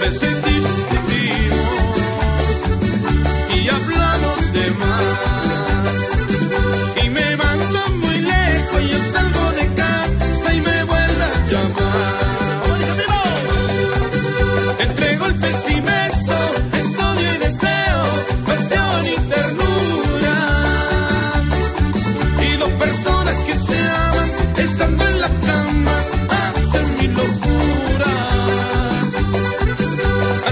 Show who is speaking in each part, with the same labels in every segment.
Speaker 1: veces discutimos y hablamos de más. Y me mando muy lejos y yo salgo de casa y me vuelve a llamar. Entre golpes y besos, es odio y deseo, pasión y ternura. Y dos personas que se aman, estando en la cama, hacen mil locuras.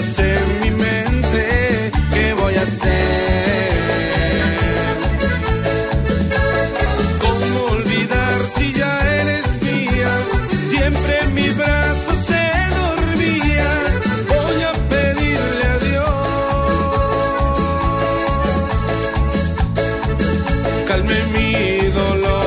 Speaker 1: sé en mi mente qué voy a hacer. ¿Cómo olvidar si ya eres mía? Siempre en mis brazos te dormías. Voy a pedirle a Dios calme mi dolor.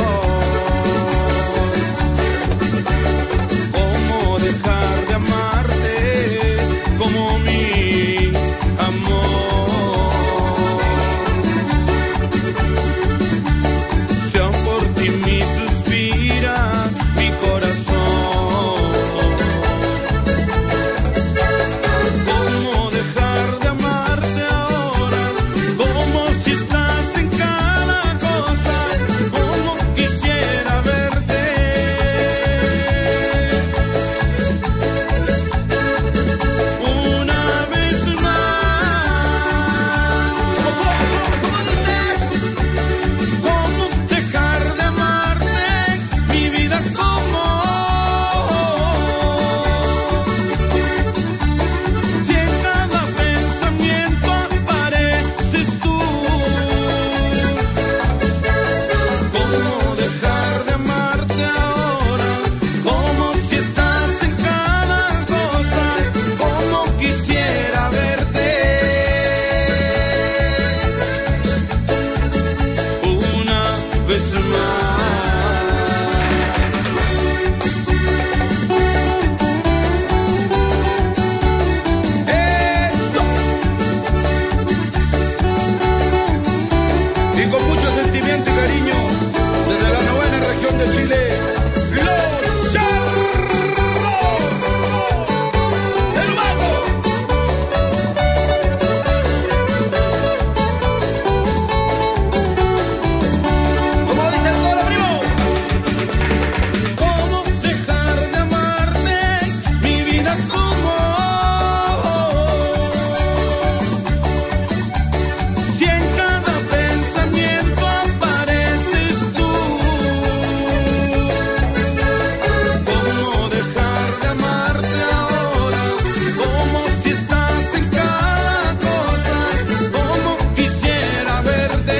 Speaker 1: ¿Cómo dejar de amarte como mi amor? Si aún por ti me suspira mi corazón. ¿Cómo dejar de amarte ahora? Como si estás en cada cosa. Como quisiera verte una vez más. ¿Cómo dice? ¿Cómo dejar de amarte? Mi vida como si en cada pensamiento apareces tú. ¿Cómo dejar de amarte ahora? Como si estás en cada cosa. Como quisiera verte una vez más. Eso. Y con mucho sentimiento y cariño, desde la novena región de Chile, Los Charros del Mago. ¿Cómo dice el coro, primo? ¿Cómo dejar de amarte? Mi vida como si en cada pensamiento apareces tú. ¿Cómo dejar de amarte ahora? Como si estás en cada cosa. Como quisiera verte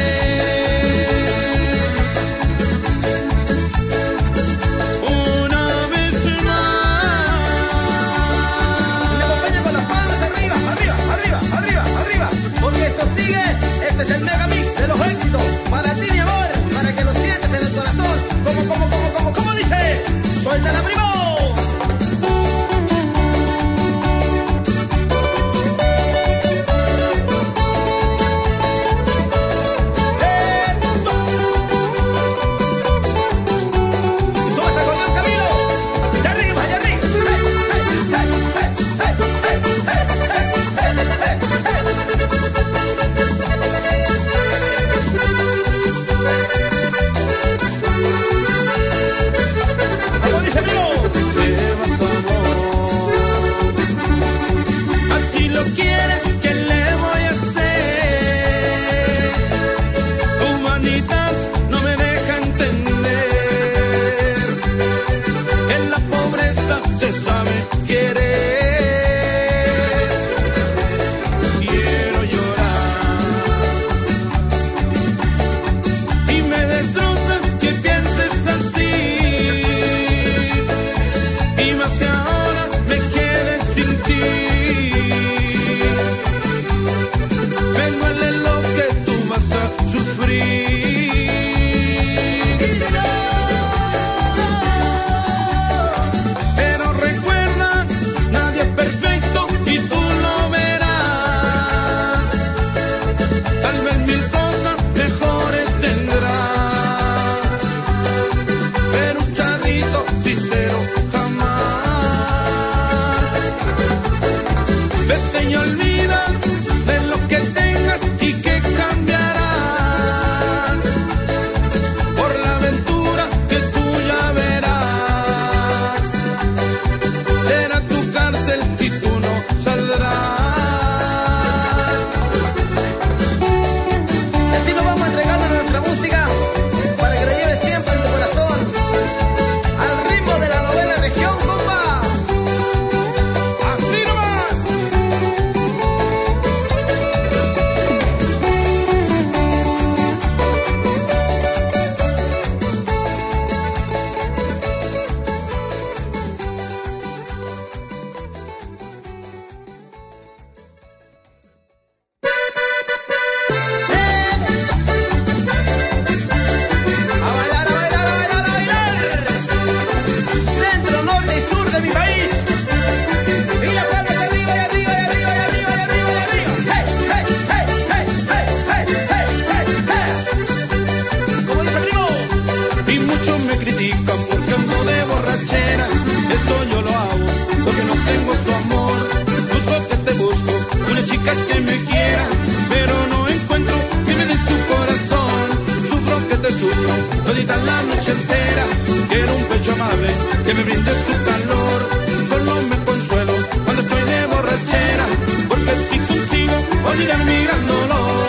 Speaker 1: una vez más. Me acompaña con las palmas arriba, arriba, arriba, arriba, arriba. Porque esto sigue, este es el mega mix de los éxitos. Para ti, mi amor, para que lo sientes en el corazón. ¿Cómo dice? ¡Suéltala, primo! ¡Eso! ¡Toma esa acordeón, Camilo! ¡Allá arriba, allá arriba! ¿Cómo dice, primo? Llevas amor. Así lo quieres, ¿qué le voy a hacer? Tu humanidad no me deja entender. En la pobreza se sabe querer. Quiero llorar y me destroza que pienses así. Y más que ahora me quede sin ti. Me duele lo que tú vas a sufrir. Pero recuerda, nadie es perfecto y tú lo verás. Tal vez mil cosas mejores tendrás. Pero un charrito sincero jamás.
Speaker 2: una chica que me quiera, pero no encuentro que me dé su corazón. Sufro que te sufro, todita la noche entera. Quiero un pecho amable que me brinde su calor. Solo me consuelo cuando estoy de borrachera, porque si consigo olvidar mi gran dolor.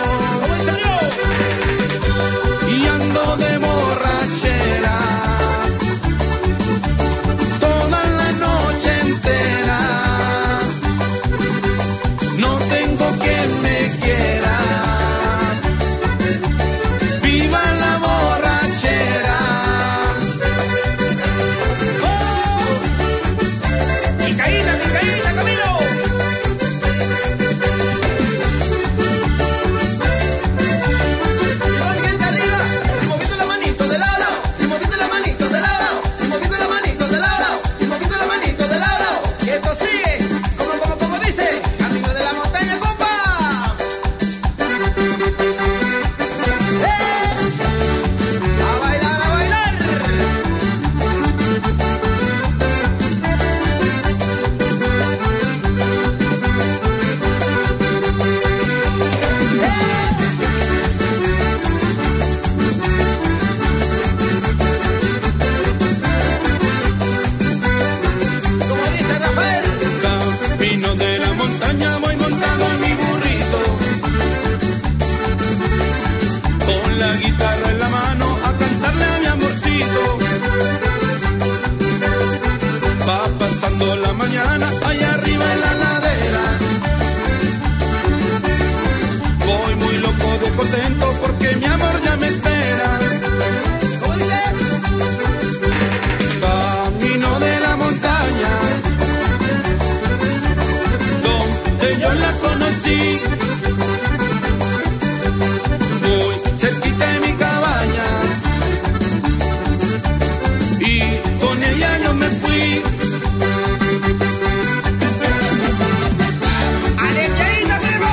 Speaker 2: Y ando de borrachera toda la noche entera. No tengo quien me quiera. Viva la borrachera. ¡Oh! Mi caída, Camilo.
Speaker 1: Gente arriba, y moviendo la manito de lado, y moviendo la manito de lado, y moviendo la manito de lado, y moviendo la manito de lado. Y esto sigue, como dice, camino de la montaña, compa. A bailar, a bailar. Como dice Rafael.
Speaker 2: Camino de la montaña, voy montado en mi burrito, con la guitarra en la mano a cantarle a mi amorcito. Va pasando la mañana allá arriba en la ladera. Voy muy loco de contento porque mi amor ya me espera.
Speaker 1: ¿Cómo dice?
Speaker 2: Camino de la montaña, donde yo la conocí, muy cerquita de mi cabaña, y con ella yo me fui.
Speaker 1: ¡Alechadita, primo!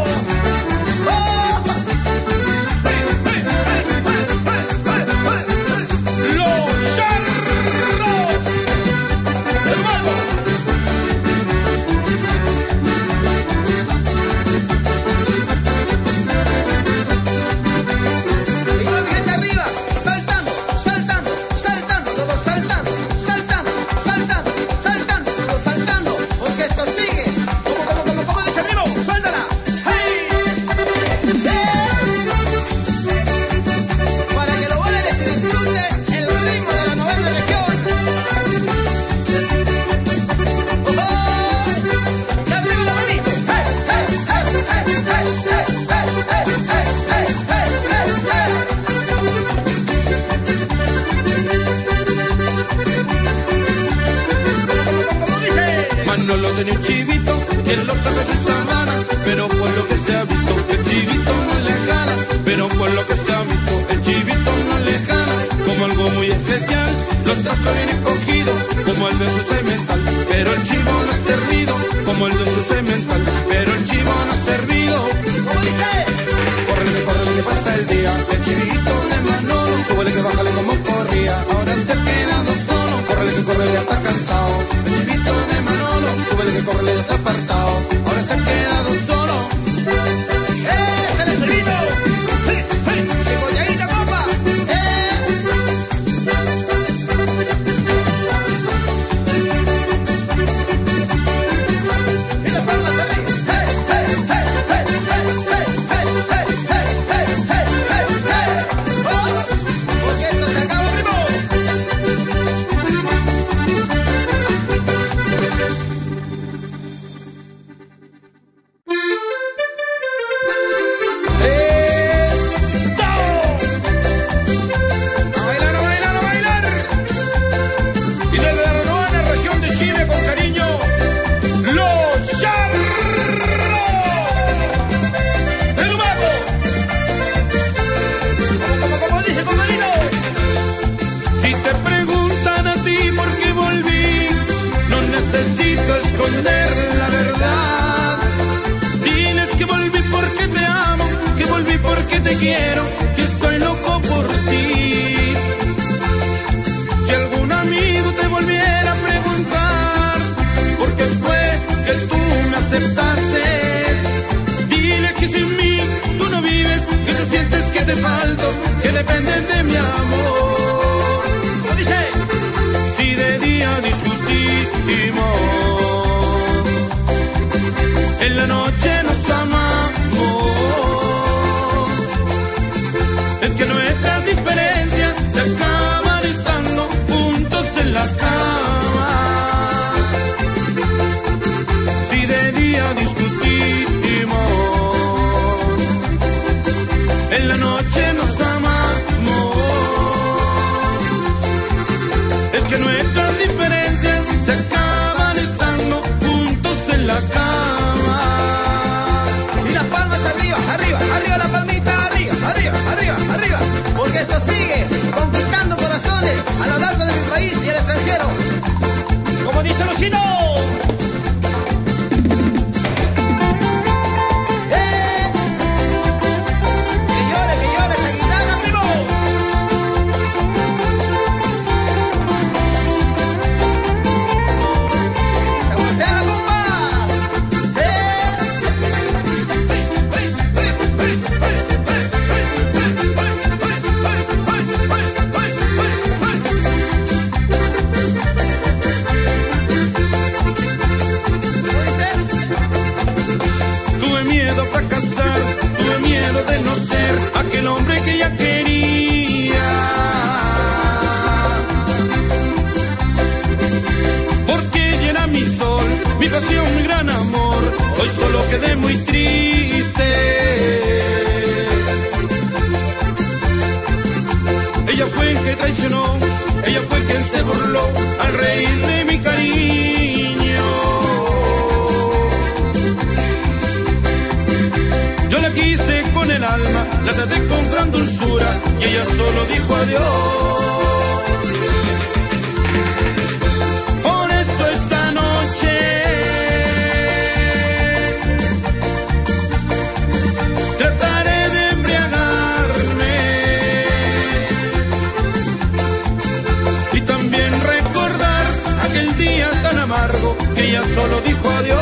Speaker 1: ¡Oh!
Speaker 2: ¡Los charros! ¡Hermano!
Speaker 1: Y con gente arriba, saltando, todos saltando, todos saltando, porque esto sigue, como dice primo, suéltala, ¡hey! Para que lo bailes y disfrutes el ritmo de la novena región. ¡Oh! ¡Y arriba la manito! ¡Hey, hey, hey, hey, hey, hey, hey, hey, hey, hey, hey, como dice.
Speaker 2: Manolo tenía un chivito que lo trajo de sabana, pero por lo que se ha visto el chivito no le gana, pero por lo que se ha visto el chivito no le gana, como algo muy especial, lo trajo bien escogido, como el de su cemental, pero el chivo no es servido, como el de su cemental, pero el chivo no es servido.
Speaker 1: ¿Cómo dice?
Speaker 2: Córrele que pasa el día, el chivito de Manolo, súbele que bájale como corría, ahora se ha quedado solo, córrele ya está cansado, el chivito de Manolo, súbele que córrele ya está apartado, ahora se ha quedado solo.
Speaker 1: ¡Este es el vino! ¡Hey, hey! ¡Chicolladita, compa! ¡Y las palmas arriba! ¡Hey, hey, hey, hey, hey, hey, hey, hey, hey, hey, hey, hey! ¡Oh! Porque esto se acaba, primo.
Speaker 2: noche nos amamos. Es que nuestras diferencias se acaban estando juntos en la cama. Si de día discutimos, en la noche nos amamos. Es que nuestras diferencias se acaban estando juntos en la cama.
Speaker 1: Y las palmas arriba, arriba, arriba la palmita, arriba, arriba, arriba, arriba. Porque esto sigue conquistando corazones a lo largo de mi país y el extranjero. Como dice Luchino.
Speaker 2: De no ser aquel hombre que ella quería, porque ella era mi sol, mi pasión, mi gran amor. Hoy solo quedé muy triste. Ella fue quien traicionó, ella fue quien se burló al reír de mi cariño. Yo la quise con el alma, la traté con gran dulzura y ella solo dijo adiós. Por eso esta noche trataré de embriagarme y también recordar aquel día tan amargo que ella solo dijo adiós.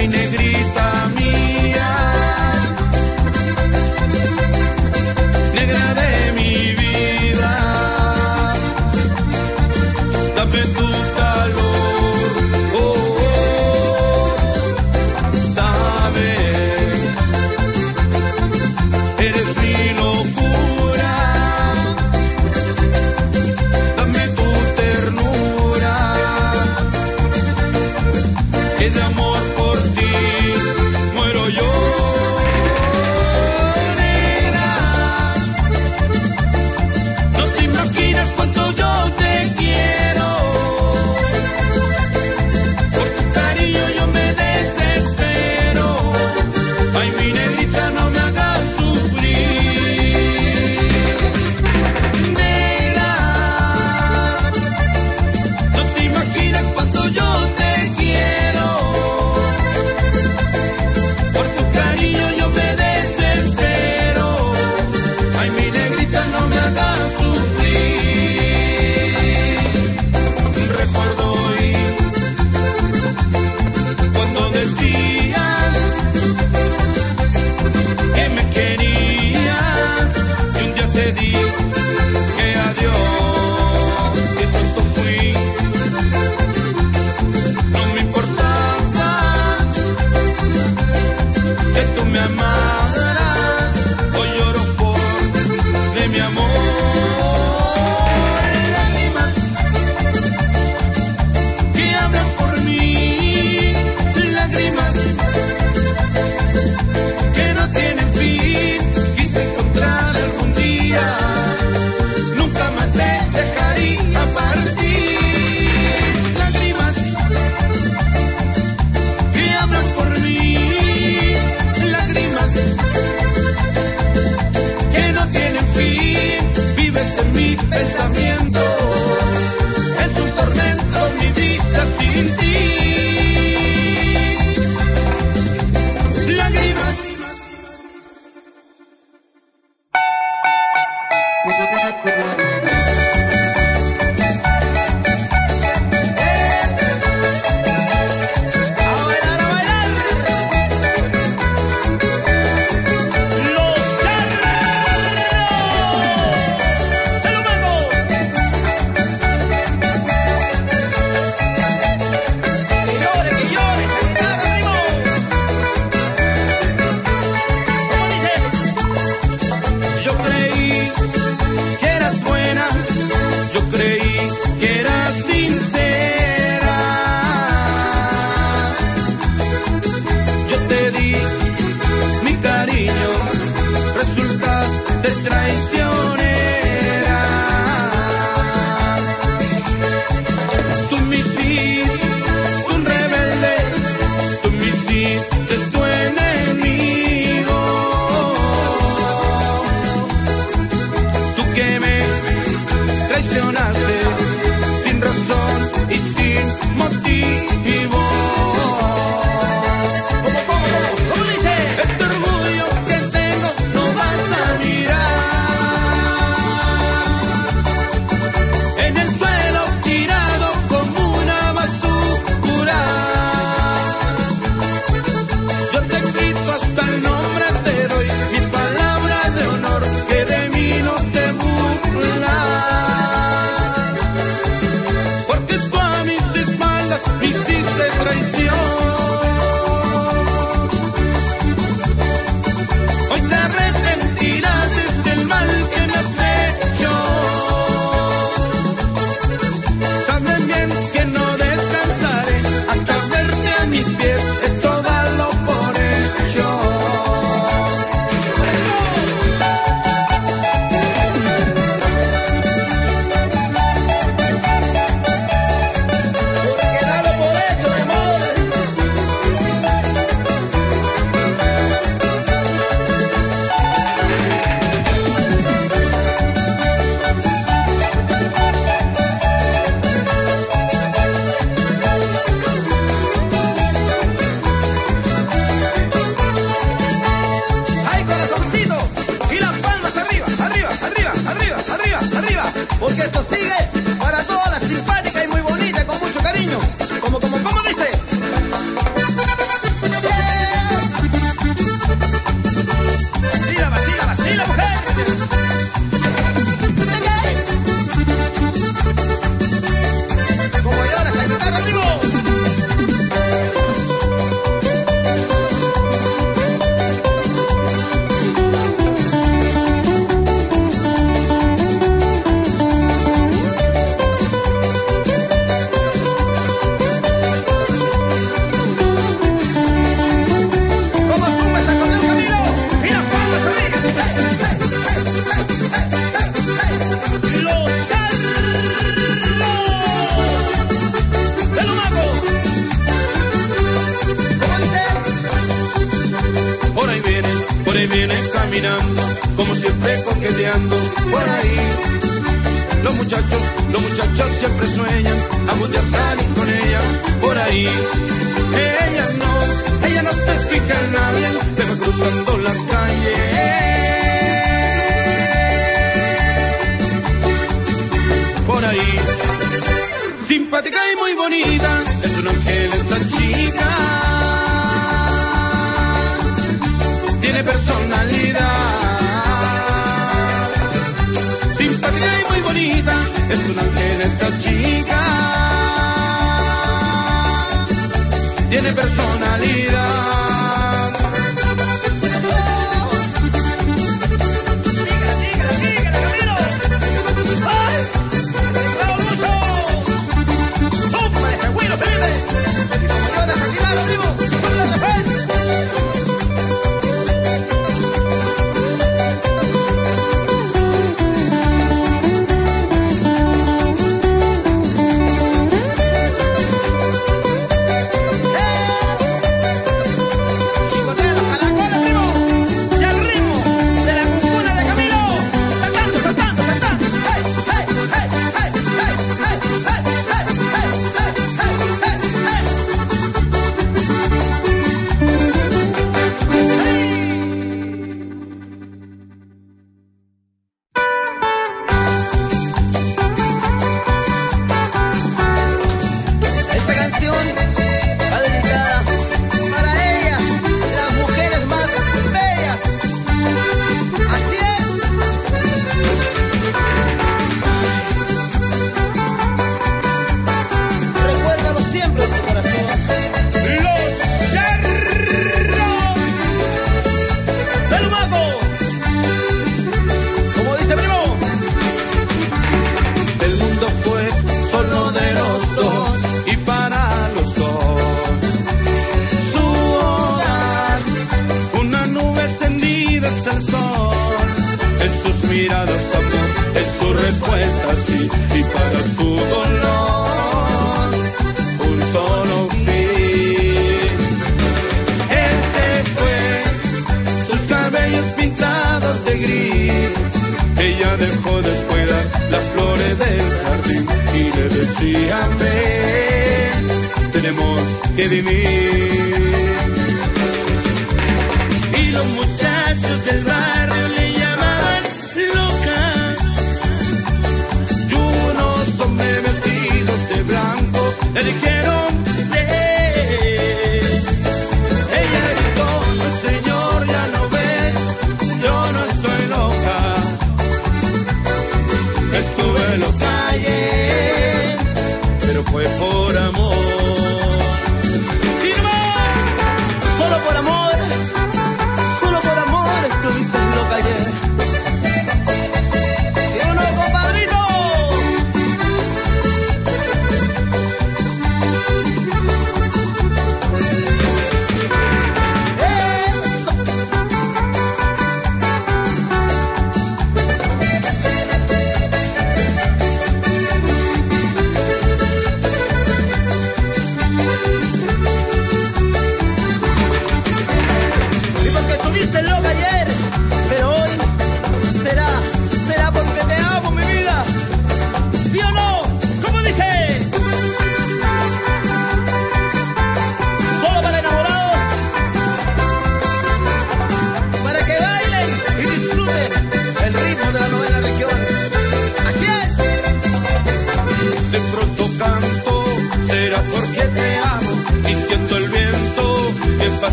Speaker 2: Ay, negrita mía, negra de mi vida, dame tu calor, oh, oh, sabes, eres mi locura, dame tu ternura, es de amor por ti, muero yo. Cuánto yo te quiero, por tu cariño yo me desespero. Ay, mi negrita, no me hagas sufrir. Negra, no te imaginas cuánto yo te quiero, por tu cariño yo me desespero. Ay, mi negrita, no me hagas sufrir. Recuerdo hoy cuando decías que me querías y un día te dije adiós, que tonto fui, no me importaba que tú me amaras, hoy lloro por de mi amor. Que no tienen fin, quise encontrar algún día, nunca más te dejaría partir. Lágrimas que hablan por mí, lágrimas viene caminando, como siempre coqueteando por ahí. Los muchachos siempre sueñan algún día salir con ella por ahí. Ella no se fija en nadie, te va cruzando la calle. Por ahí, simpática y muy bonita, es un ángel esta chica. Tiene personalidad. Simpática y muy bonita, es un ángel esta chica. Tiene personalidad.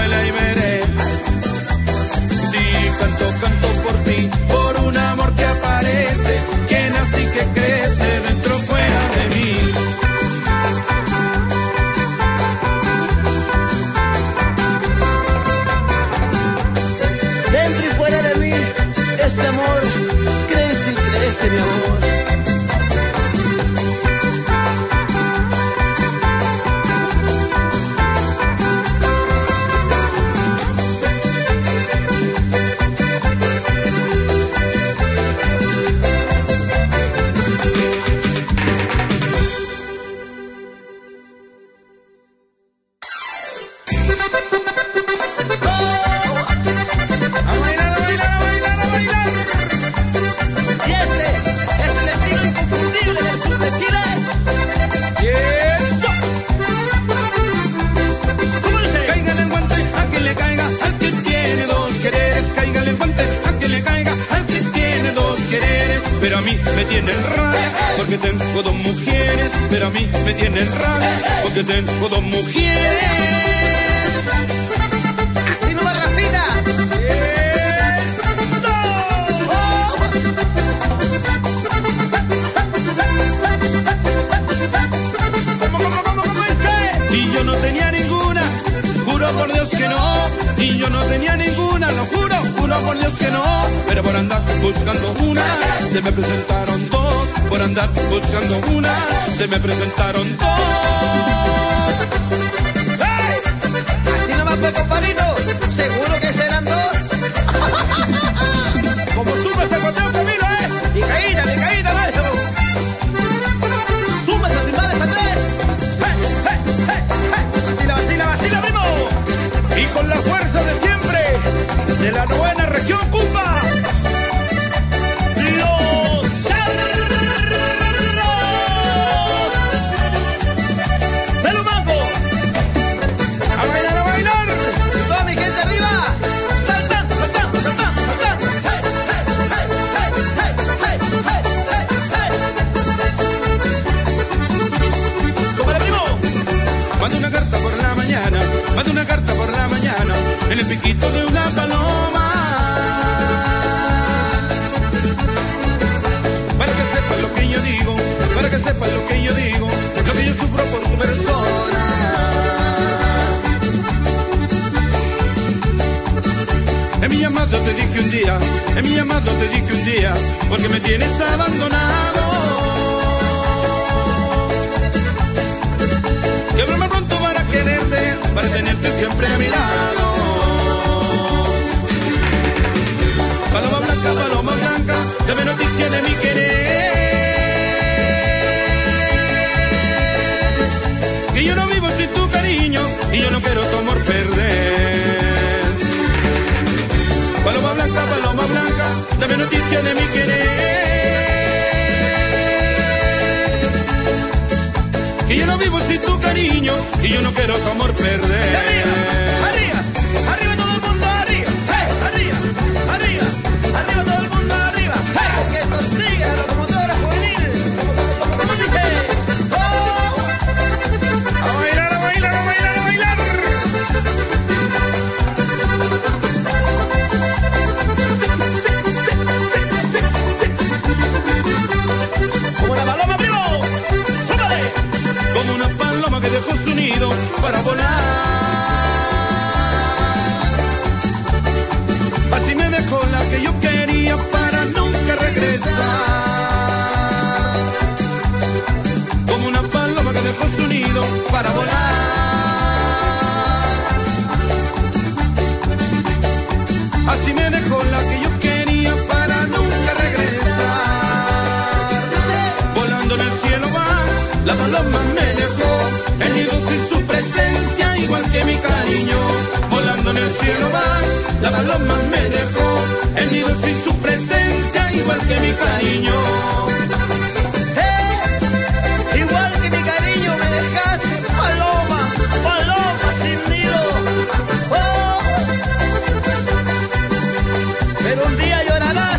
Speaker 2: Canto por ti, por un amor que aparece. pero a mí me tienen rabia, porque tengo dos mujeres, pero a mí me tienen rabia, porque tengo dos mujeres.
Speaker 1: Así no va, Rafita.
Speaker 2: ¿Cómo es? Y yo no tenía ninguna, juro por Dios que no. Y yo no tenía ninguna, lo juro, juro por Dios que no. Pero por andar buscando una, se me presentaron dos. Por andar buscando una, se me presentaron dos.
Speaker 1: ¡Hey! Así nomás fue, compadrito. Seguro que serán dos.
Speaker 2: Como sube ese conteo, Camilo,
Speaker 1: Mi caída, Mario. Suma esos timbales a tres. Vacila, primo.
Speaker 2: Y con la fuerza de siempre, de la novena región Cupa, los charros de los mangos. A bailar.
Speaker 1: Y toda mi gente arriba, saltando.
Speaker 2: ¡Súbale, primo! Manda una carta por la mañana, en el piquito de una paloma, para que sepan lo que yo digo, lo que yo sufro por tu persona. En mi llamado te dije un día, porque me tienes abandonado. Llámame pronto para quererte, para tenerte siempre a mi lado. Paloma blanca, dame noticia de mi querer. Que yo no vivo sin tu cariño y yo no quiero tu amor perder. Paloma blanca, dame noticia de mi querer. Que yo no vivo sin tu cariño y yo no quiero tu amor perder.
Speaker 1: Arriba todo el mundo, arriba. Arriba todo el mundo, arriba. Que esto siga la locomotora juvenil. ¿Cómo dice?
Speaker 2: A bailar.
Speaker 1: Como la paloma, primo. ¡Súbale!
Speaker 2: Como una paloma que dejó su nido para volar. Así me dejó la que yo quería para nunca regresar. Como una paloma que dejó su nido para volar. Así me dejó la que yo quería para nunca regresar. Volando en el cielo va, la paloma me dejó el nido sin su presencia, igual que mi cariño. Volando en el cielo va, la paloma me dejó el nido sin su presencia, igual que mi cariño.
Speaker 1: Igual que mi cariño me dejaste, paloma sin nido. Pero un día llorarás.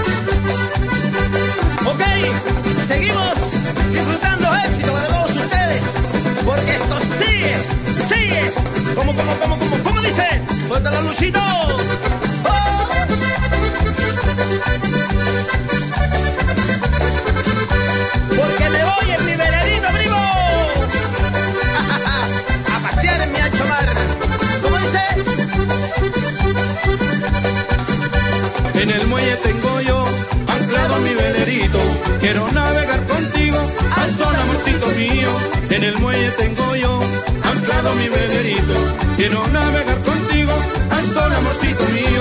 Speaker 1: Ok, seguimos disfrutando éxito para todos ustedes, porque esto sigue. ¿Cómo dice? Suéltalo, Luchito. Porque me voy en mi velerito, primo. A pasear en mi ancho mar. ¿Cómo dice?
Speaker 2: En el muelle tengo yo anclado mi velerito. Quiero navegar contigo al sol, amorcito mío. En el muelle tengo yo anclado mi velerito. Quiero navegar contigo al sol, amorcito mío.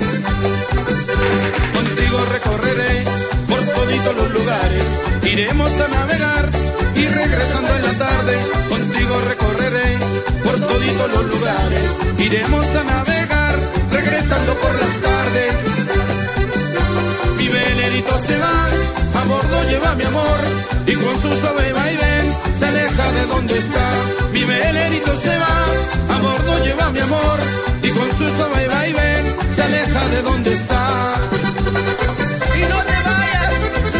Speaker 2: Contigo recorreré por toditos los lugares. Iremos a navegar y regresando en la tarde. Contigo recorreré por toditos los lugares. Iremos a navegar regresando por las tardes. Mi velerito se va, a bordo lleva mi amor, y con su suave vaivén se aleja de donde está. Mi velerito se va, a bordo lleva mi amor, y con su suave vaivén se aleja de donde está.
Speaker 1: Y no te vayas,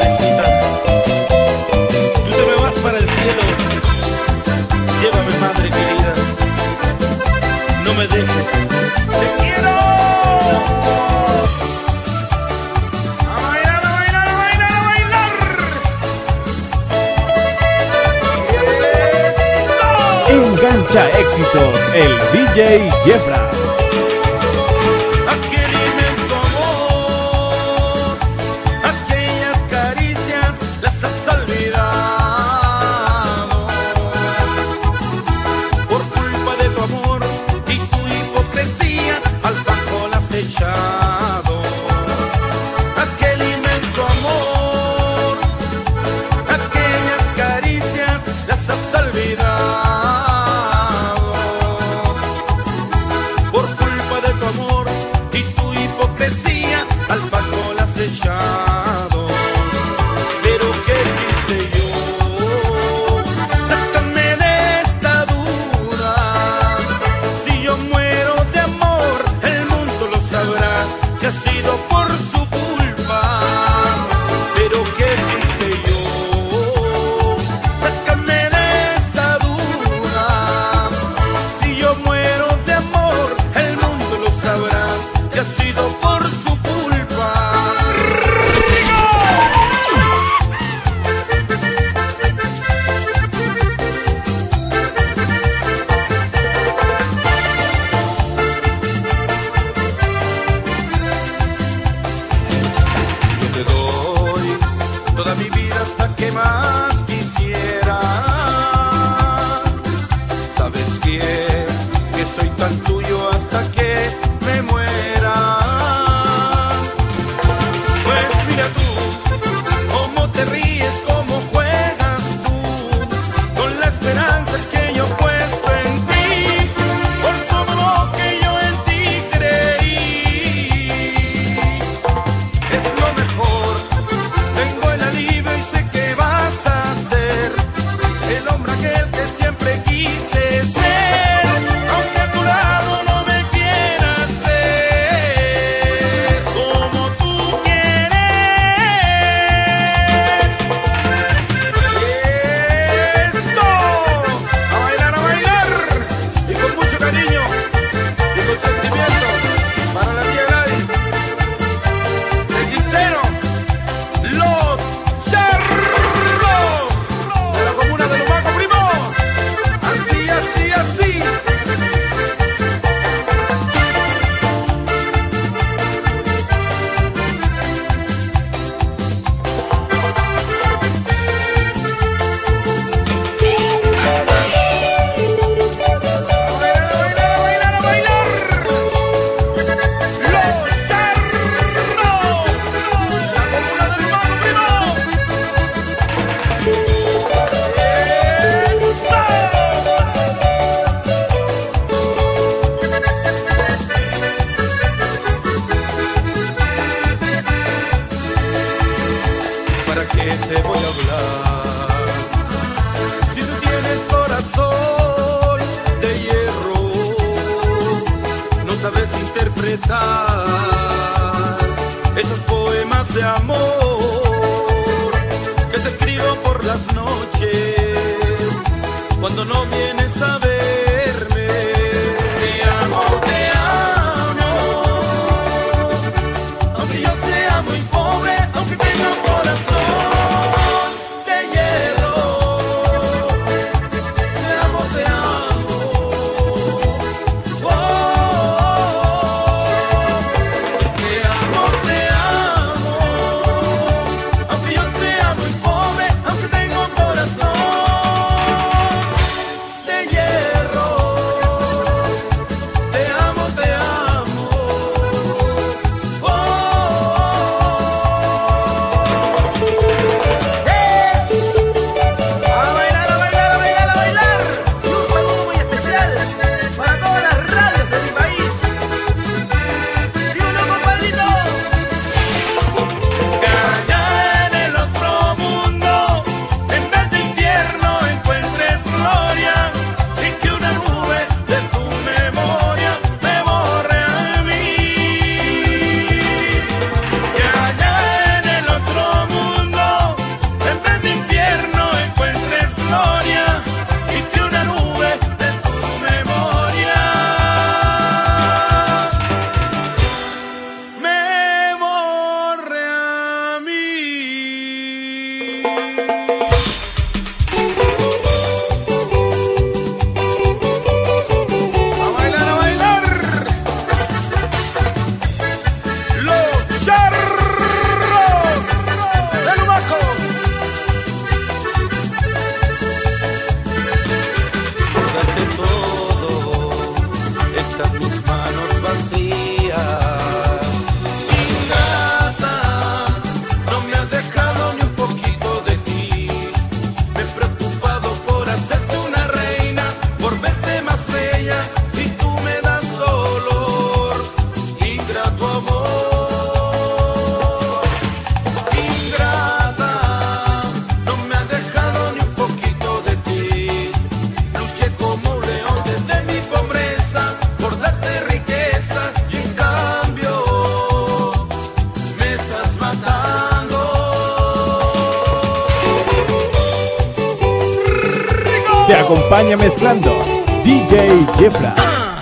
Speaker 2: madrecita. Tú te me vas para el cielo. Llévame, madre querida. No me dejes. ¡Te quiero! ¡A bailar, a bailar, a bailar, a bailar!
Speaker 3: Engancha éxitos, el DJ Jefra.
Speaker 2: Aquel inmenso amor, aquellas caricias las has olvidado. Por culpa de tu amor y tu hipocresía, al banco las has echado. Aquel inmenso amor, aquellas caricias las has olvidado. Por culpa de tu amor y tu hipocresía, al banco las has echado. Pero qué quise yo, sácame de esta duda. Si yo muero de amor, el mundo lo sabrá, que ha sido por su culpa. Pero qué quise yo, sácame de esta duda. Si yo muero de amor, el mundo lo sabrá, que ha sido por su culpa. Yo te doy toda mi vida hasta que más quisiera. Sabes que soy tan tuyo hasta que me muera. Pues mira tú, cómo te ríes, cómo juegas tú, con la esperanza que yo he puesto en ti, por todo lo que yo en ti creí. Es lo mejor, tengo el alivio y sé que vas a ser el hombre aquel que siempre quise ser, aunque a tu lado no me quieras ver como tú quieres. ¡Eso! A bailar y con mucho cariño y con sentimiento para la tía Gladys, el Quintero, los charros de la comuna de Lumaco, primo. Así, así, así. A bailar. Los charros de la comuna de Lumaco, primo. ¿Para qué te voy a hablar? Si tú tienes corazón de hierro, no sabes interpretar esos poemas de amor que te escribo por las noches cuando no vienes a verme. Te amo, aunque yo sea muy pobre, aunque tenga un corazón de hierro. Te amo, oh, te amo,
Speaker 3: te acompaña mezclando DJ Jefra.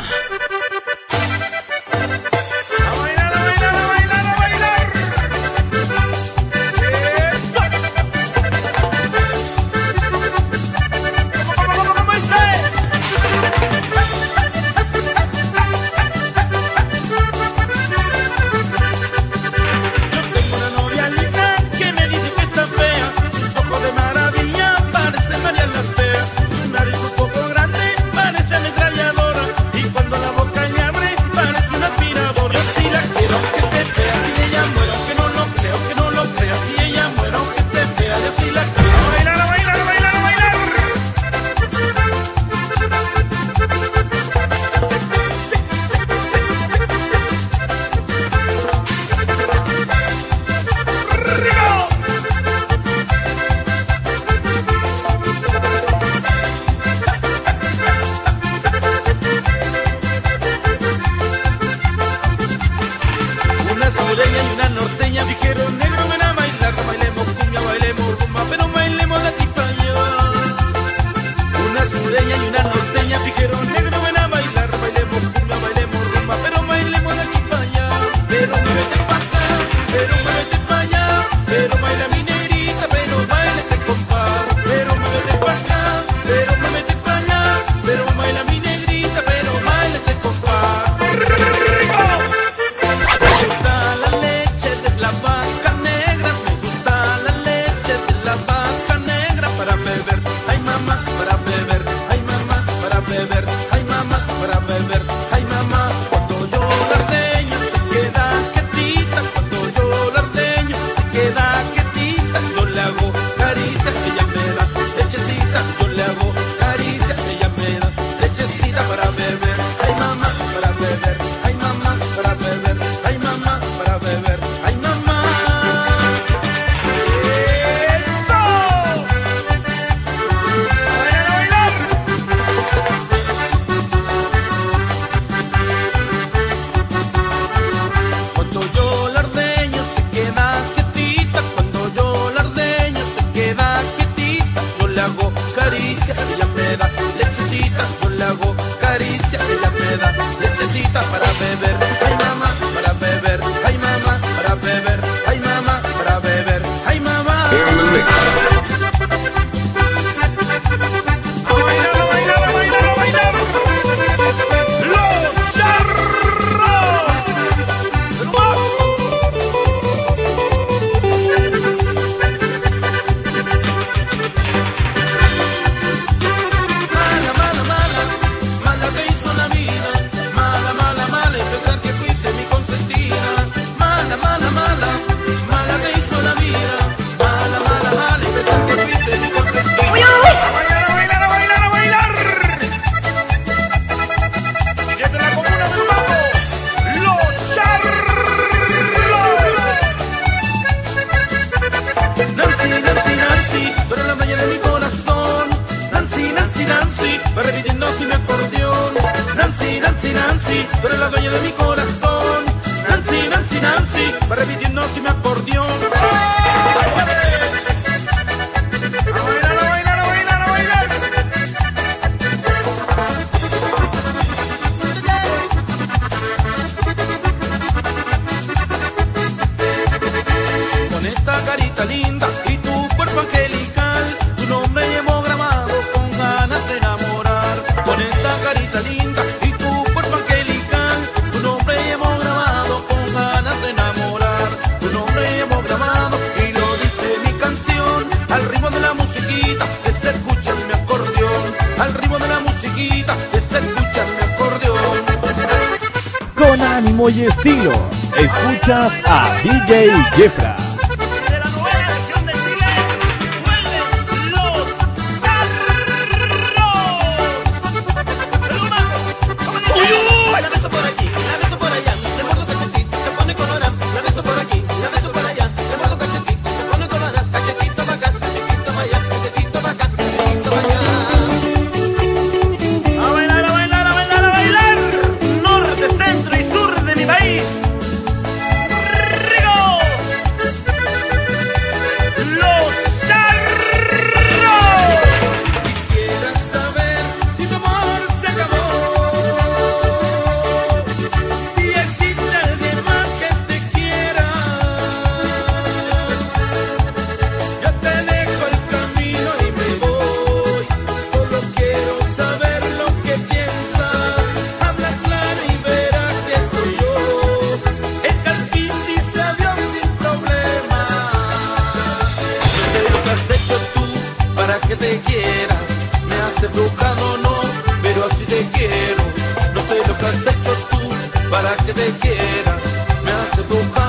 Speaker 2: Pero la dueña de mi corazón, Nancy, Nancy, Nancy, va repitiendo si me acordeón. A bailar, a bailar, a bailar, a bailar. Con esta carita linda y tu cuerpo angelical, tu nombre llevo grabado con ganas de enamorar. Con esta carita linda y tu cuerpo angelical, tu nombre llevo grabado con ganas de enamorar. Tu nombre llevo grabado y lo dice mi canción, al ritmo de la musiquita que se escucha en mi acordeón. Al ritmo de la musiquita que se escucha en mi acordeón.
Speaker 3: Con ánimo y estilo, escuchas a DJ Jefra.
Speaker 2: te quiera. Me hace bruja, no, no, pero así te quiero. No sé lo que has hecho tú para que te quiera. Me hace bruja.